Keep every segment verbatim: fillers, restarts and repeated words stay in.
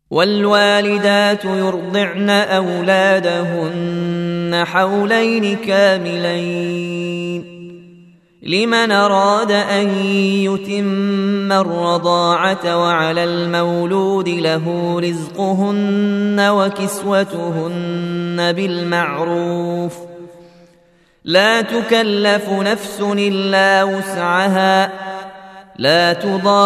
والوالدات يرضعن أولادهن حولين كاملين لمن أراد أن يتم الرضاعة، وعلى المولود له رزقهن وكسوتهن بالمعروف، لا تكلف نفس إلا وسعها، لا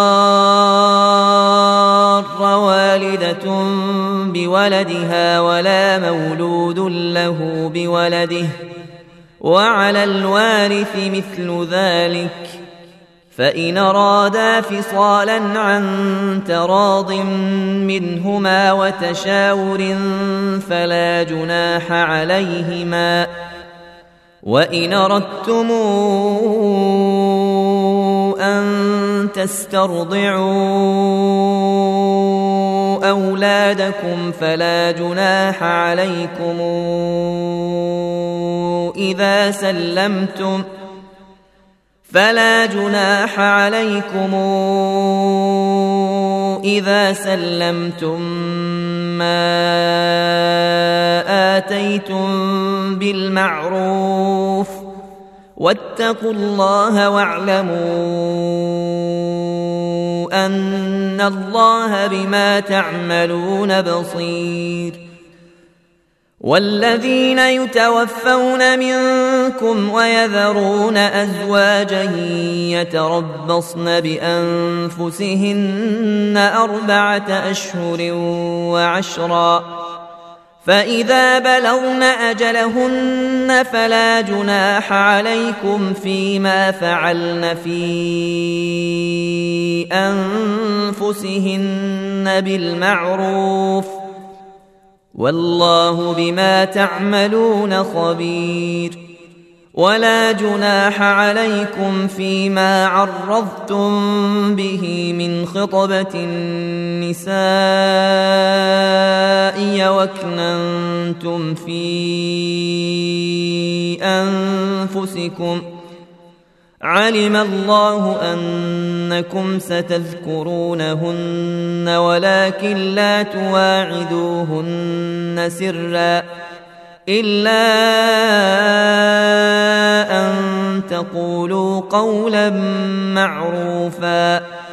تضار والدة بولدها ولا مولود له بولده، وعلى الوارث مثل ذلك، فإن أرادا فصالا عن تراض منهما وتشاور فلا جناح عليهما. وإن أردتم أن تسترضعوا أولادكم فلا جناح عليكم إذا سلمتم فلا جناح عليكم إذا سلمتم ما آتيتم بالمعروف، واتقوا الله واعلموا أن الله بما تعملون بصير. والذين يتوفون منكم ويذرون أزواجا يتربصن بأنفسهن أربعة أشهر وعشرا، فإذا بلغن أجلهن فلا جناح عليكم فيما فعلن في أنفسهن بالمعروف، والله بما تعملون خبير. ولا جناح عليكم فيما عرضتم به من خطبة النساء وأكننتم في أنفسكم، علم الله أنكم ستذكرونهن ولكن لا تواعدوهن سرا إلا أن تقولوا قولا معروفا